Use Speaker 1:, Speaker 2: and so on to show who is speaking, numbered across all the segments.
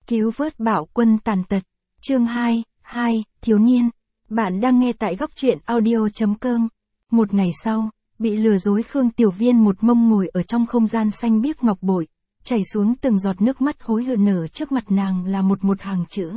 Speaker 1: Cứu vớt Bạo Quân tàn tật. Chương 2, thiếu niên. Bạn đang nghe tại góc truyện audio.com. Một ngày sau, bị lừa dối Khương Tiểu Viên một mông ngồi ở trong không gian xanh biếc ngọc bội, chảy xuống từng giọt nước mắt hối hận nở trước mặt nàng là một hàng chữ.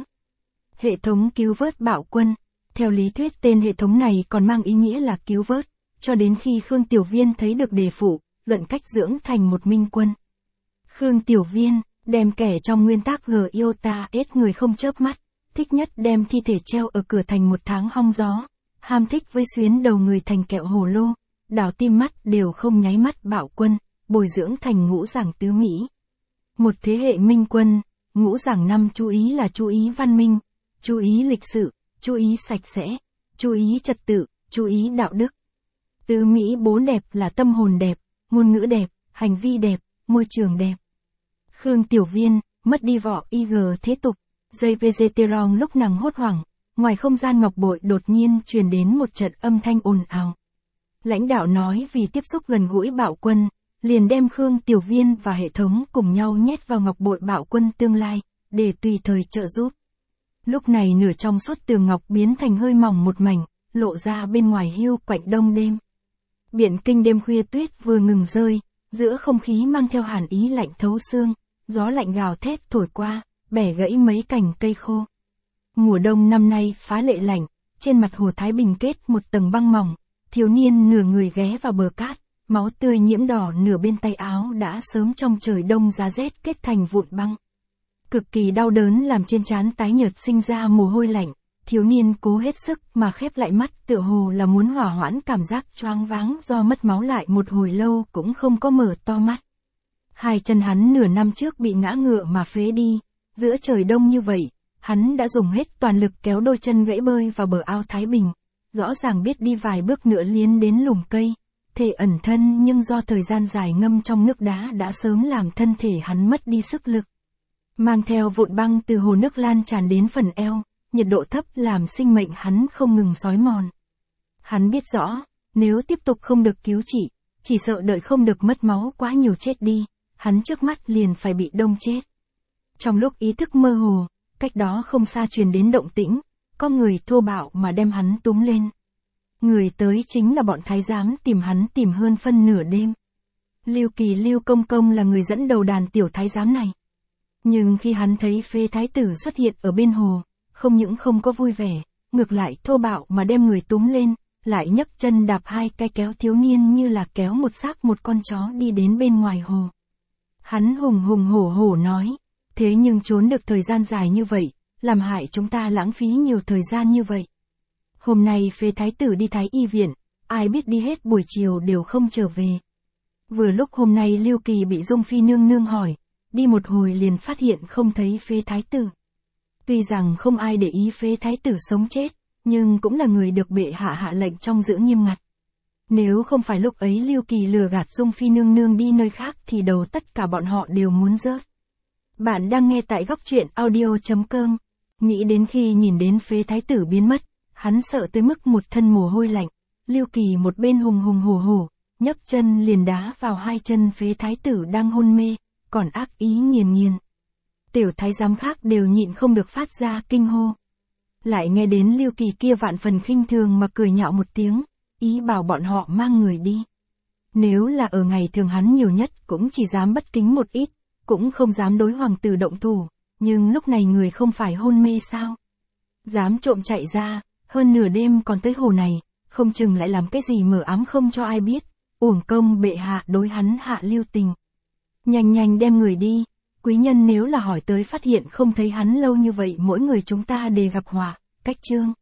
Speaker 1: Hệ thống cứu vớt Bạo Quân. Theo lý thuyết tên hệ thống này còn mang ý nghĩa là cứu vớt, cho đến khi Khương Tiểu Viên thấy được đề phụ, luận cách dưỡng thành một minh quân. Khương Tiểu Viên, đem kẻ trong nguyên tắc Giota ết người không chớp mắt, thích nhất đem thi thể treo ở cửa thành một tháng hong gió, ham thích với xuyến đầu người thành kẹo hồ lô, đảo tim mắt đều không nháy mắt Bạo Quân, bồi dưỡng thành ngũ giảng tứ Mỹ. Một thế hệ minh quân, ngũ giảng năm chú ý là chú ý văn minh, chú ý lịch sự, chú ý sạch sẽ, chú ý trật tự, chú ý đạo đức. Tứ Mỹ bốn đẹp là tâm hồn đẹp, ngôn ngữ đẹp, hành vi đẹp, môi trường đẹp. Khương Tiểu Viên, mất đi vỏ IG thế tục, dây Vegeteron lúc nàng hốt hoảng, ngoài không gian ngọc bội đột nhiên truyền đến một trận âm thanh ồn ào. Lãnh đạo nói vì tiếp xúc gần gũi Bạo Quân, liền đem Khương Tiểu Viên và hệ thống cùng nhau nhét vào ngọc bội Bạo Quân tương lai, để tùy thời trợ giúp. Lúc này nửa trong suốt tường ngọc biến thành hơi mỏng một mảnh, lộ ra bên ngoài hiu quạnh đông đêm. Biển Kinh đêm khuya tuyết vừa ngừng rơi, giữa không khí mang theo hàn ý lạnh thấu xương, gió lạnh gào thét thổi qua, bẻ gãy mấy cành cây khô. Mùa đông năm nay phá lệ lạnh, trên mặt hồ Thái Bình kết một tầng băng mỏng, thiếu niên nửa người ghé vào bờ cát, máu tươi nhiễm đỏ nửa bên tay áo đã sớm trong trời đông giá rét kết thành vụn băng. Cực kỳ đau đớn làm trên trán tái nhợt sinh ra mồ hôi lạnh, thiếu niên cố hết sức mà khép lại mắt tựa hồ là muốn hỏa hoãn cảm giác choáng váng do mất máu lại một hồi lâu cũng không có mở to mắt. Hai chân hắn nửa năm trước bị ngã ngựa mà phế đi, giữa trời đông như vậy, hắn đã dùng hết toàn lực kéo đôi chân gãy bơi vào bờ ao Thái Bình, rõ ràng biết đi vài bước nữa liến đến lùm cây, thể ẩn thân nhưng do thời gian dài ngâm trong nước đá đã sớm làm thân thể hắn mất đi sức lực. Mang theo vụn băng từ hồ nước lan tràn đến phần eo, nhiệt độ thấp làm sinh mệnh hắn không ngừng xói mòn. Hắn biết rõ, nếu tiếp tục không được cứu chỉ sợ đợi không được mất máu quá nhiều chết đi, hắn trước mắt liền phải bị đông chết. Trong lúc ý thức mơ hồ, cách đó không xa truyền đến động tĩnh, có người thô bạo mà đem hắn túm lên. Người tới chính là bọn thái giám tìm hắn tìm hơn phân nửa đêm. Lưu Kỳ Lưu Công Công là người dẫn đầu đàn tiểu thái giám này. Nhưng khi hắn thấy Phế Thái Tử xuất hiện ở bên hồ, không những không có vui vẻ, ngược lại thô bạo mà đem người túm lên, lại nhấc chân đạp hai cái kéo thiếu niên như là kéo một xác một con chó đi đến bên ngoài hồ. Hắn hùng hùng hổ hổ nói, thế nhưng trốn được thời gian dài như vậy, làm hại chúng ta lãng phí nhiều thời gian như vậy. Hôm nay Phế Thái Tử đi Thái Y viện, ai biết đi hết buổi chiều đều không trở về. Vừa lúc hôm nay Lưu Kỳ bị Dung Phi nương nương hỏi, đi một hồi liền phát hiện không thấy Phế Thái Tử. Tuy rằng không ai để ý Phế Thái Tử sống chết, nhưng cũng là người được bệ hạ hạ lệnh trong giữ nghiêm ngặt. Nếu không phải lúc ấy Lưu Kỳ lừa gạt Dung Phi nương nương đi nơi khác thì đầu tất cả bọn họ đều muốn rớt. Bạn đang nghe tại góc truyện audio.com. Nghĩ đến khi nhìn đến Phế Thái Tử biến mất, hắn sợ tới mức một thân mồ hôi lạnh. Lưu Kỳ một bên hùng hùng hổ hổ, nhấc chân liền đá vào hai chân Phế Thái Tử đang hôn mê, còn ác ý nghiền nghiền. Tiểu thái giám khác đều nhịn không được phát ra kinh hô. Lại nghe đến Lưu Kỳ kia vạn phần khinh thường mà cười nhạo một tiếng, ý bảo bọn họ mang người đi. Nếu là ở ngày thường hắn nhiều nhất cũng chỉ dám bất kính một ít, cũng không dám đối hoàng tử động thủ, nhưng lúc này người không phải hôn mê sao? Dám trộm chạy ra, hơn nửa đêm còn tới hồ này, không chừng lại làm cái gì mờ ám không cho ai biết, uổng công bệ hạ đối hắn hạ lưu tình. Nhanh nhanh đem người đi, quý nhân nếu là hỏi tới phát hiện không thấy hắn lâu như vậy mỗi người chúng ta đều gặp họa, cách chương.